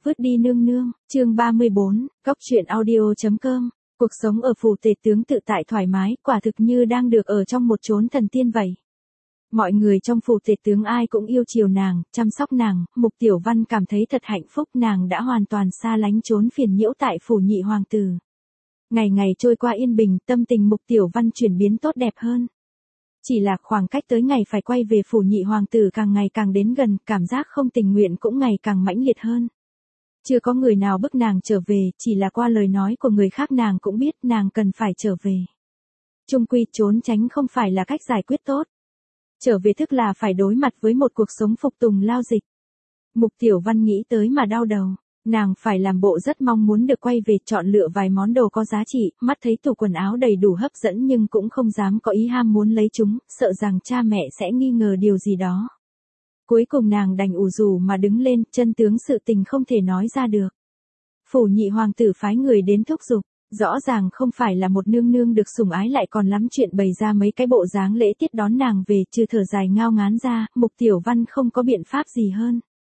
Vứt đi nương nương, chương 34, Cốc truyện audio.com. Cuộc sống ở phủ tể tướng tự tại thoải mái, quả thực như đang được ở trong một chốn thần tiên vậy. Mọi người trong phủ tể tướng ai cũng yêu chiều nàng, chăm sóc nàng, Mục Tiểu Văn cảm thấy thật hạnh phúc, nàng đã hoàn toàn xa lánh chốn phiền nhiễu tại phủ nhị hoàng tử. Ngày ngày trôi qua yên bình, tâm tình Mục Tiểu Văn chuyển biến tốt đẹp hơn. Chỉ là khoảng cách tới ngày phải quay về phủ nhị hoàng tử càng ngày càng đến gần, cảm giác không tình nguyện cũng ngày càng mãnh liệt hơn. Chưa có người nào bức nàng trở về, chỉ là qua lời nói của người khác nàng cũng biết nàng cần phải trở về. Chung quy trốn tránh không phải là cách giải quyết tốt. Trở về tức là phải đối mặt với một cuộc sống phục tùng lao dịch. Mục Tiểu Văn nghĩ tới mà đau đầu. Nàng phải làm bộ rất mong muốn được quay về, chọn lựa vài món đồ có giá trị, mắt thấy tủ quần áo đầy đủ hấp dẫn nhưng cũng không dám có ý ham muốn lấy chúng, sợ rằng cha mẹ sẽ nghi ngờ điều gì đó. Cuối cùng nàng đành ủ rũ mà đứng lên, chân tướng sự tình không thể nói ra được. Phủ nhị hoàng tử phái người đến thúc giục, rõ ràng không phải là một nương nương được sủng ái lại còn lắm chuyện bày ra mấy cái bộ dáng lễ tiết đón nàng về, trừ thở dài ngao ngán ra, Mục Tiểu Văn không có biện pháp gì hơn.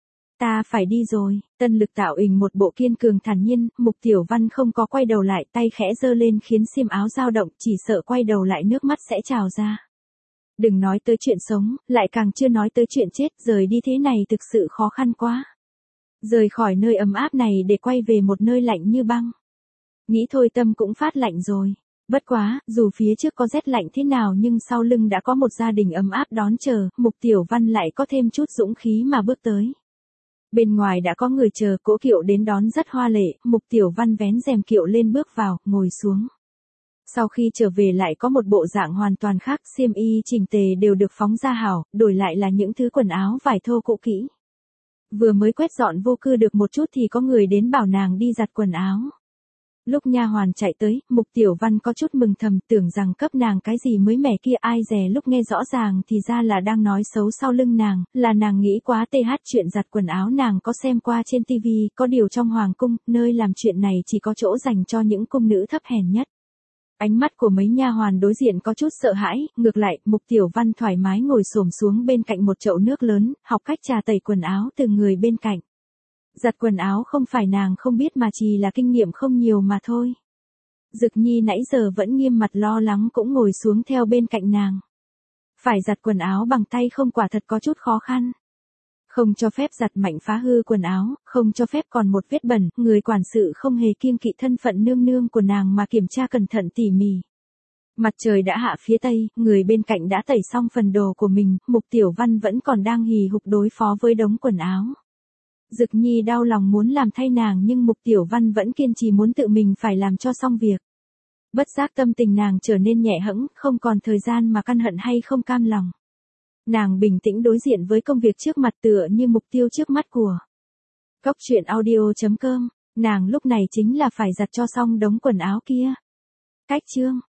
Ta phải đi rồi, Tân Lực tạo hình một bộ kiên cường thản nhiên, Mục Tiểu Văn không có quay đầu lại, tay khẽ giơ lên khiến xiêm áo dao động, chỉ sợ quay đầu lại nước mắt sẽ trào ra. Đừng nói tới chuyện sống, lại càng chưa nói tới chuyện chết, rời đi thế này thực sự khó khăn quá. Rời khỏi nơi ấm áp này để quay về một nơi lạnh như băng. Nghĩ thôi tâm cũng phát lạnh rồi. Bất quá, dù phía trước có rét lạnh thế nào nhưng sau lưng đã có một gia đình ấm áp đón chờ, Mục Tiểu Văn lại có thêm chút dũng khí mà bước tới. Bên ngoài đã có người chờ, cỗ kiệu đến đón rất hoa lệ, Mục Tiểu Văn vén rèm kiệu lên bước vào, ngồi xuống. Sau khi trở về lại có một bộ dạng hoàn toàn khác, xiêm y chỉnh tề đều được phóng ra hảo, đổi lại là những thứ quần áo vải thô cũ kỹ. Vừa mới quét dọn vô cư được một chút thì có người đến bảo nàng đi giặt quần áo. Lúc nha hoàn chạy tới, Mục Tiểu Văn có chút mừng thầm, tưởng rằng cấp nàng cái gì mới mẻ kia, ai dè lúc nghe rõ ràng thì ra là đang nói xấu sau lưng nàng, là nàng nghĩ quá. Chuyện giặt quần áo nàng có xem qua trên tivi, có điều trong hoàng cung, nơi làm chuyện này chỉ có chỗ dành cho những cung nữ thấp hèn nhất. Ánh mắt của mấy nha hoàn đối diện có chút sợ hãi, ngược lại, Mục Tiểu Văn thoải mái ngồi xổm xuống bên cạnh một chậu nước lớn, học cách trà tẩy quần áo từ người bên cạnh. Giặt quần áo không phải nàng không biết mà chỉ là kinh nghiệm không nhiều mà thôi. Dực Nhi nãy giờ vẫn nghiêm mặt lo lắng cũng ngồi xuống theo bên cạnh nàng. Phải giặt quần áo bằng tay không, quả thật có chút khó khăn. Không cho phép giặt mạnh phá hư quần áo, không cho phép còn một vết bẩn, người quản sự không hề kiêng kỵ thân phận nương nương của nàng mà kiểm tra cẩn thận tỉ mỉ. Mặt trời đã hạ phía tây, người bên cạnh đã tẩy xong phần đồ của mình, Mục Tiểu Văn vẫn còn đang hì hục đối phó với đống quần áo. Dực Nhi đau lòng muốn làm thay nàng nhưng Mục Tiểu Văn vẫn kiên trì muốn tự mình phải làm cho xong việc. Bất giác tâm tình nàng trở nên nhẹ hẫng, không còn thời gian mà căm hận hay không cam lòng. Nàng bình tĩnh đối diện với công việc trước mặt, tựa như mục tiêu trước mắt của Cốc truyện audio.com, nàng lúc này chính là phải giặt cho xong đống quần áo kia. Cách chương